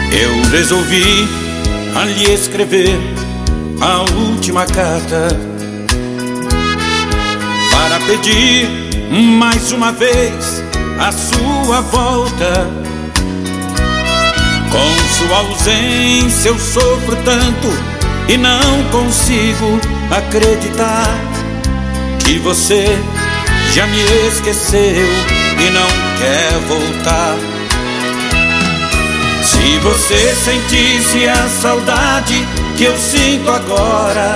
Eu resolvi lhe escrever a última carta para pedir mais uma vez a sua volta. Com sua ausência eu sofro tanto e não consigo acreditar que você já me esqueceu e não quer voltar. Se você sentisse a saudade que eu sinto agora,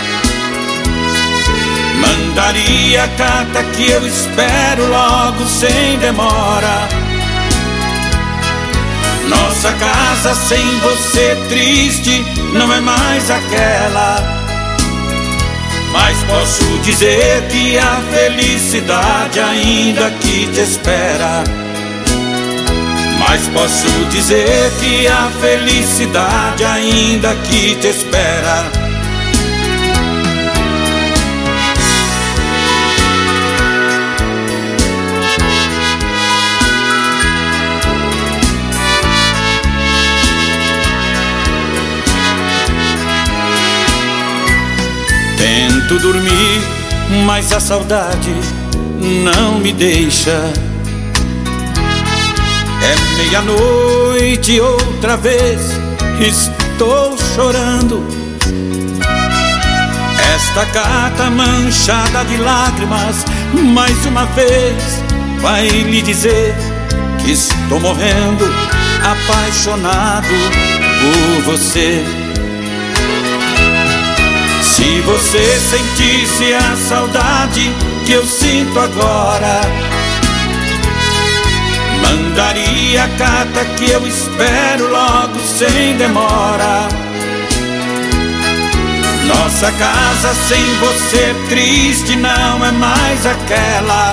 mandaria a carta que eu espero logo sem demora. Nossa casa sem você triste não é mais aquela, mas posso dizer que a felicidade ainda aqui te espera. Mas posso dizer que a felicidade ainda aqui te espera. Tento dormir, mas a saudade não me deixa. É meia-noite outra vez, estou chorando. Esta carta manchada de lágrimas, mais uma vez, vai lhe dizer que estou morrendo, apaixonado por você. Se você sentisse a saudade que eu sinto agora, mandaria a carta que eu espero logo sem demora. Nossa casa sem você triste não é mais aquela,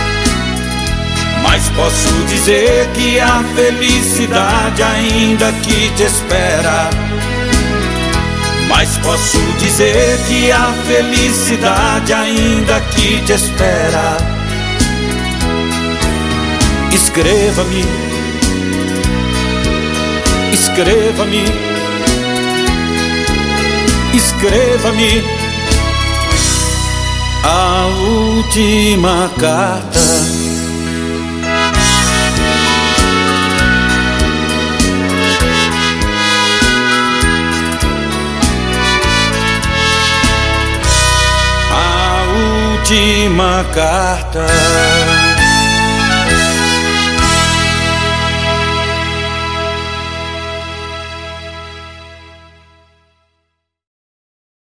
mas posso dizer que a felicidade ainda aqui te espera. Mas posso dizer que a felicidade ainda aqui te espera. Escreva-me, escreva-me, escreva-me a última carta. A última carta.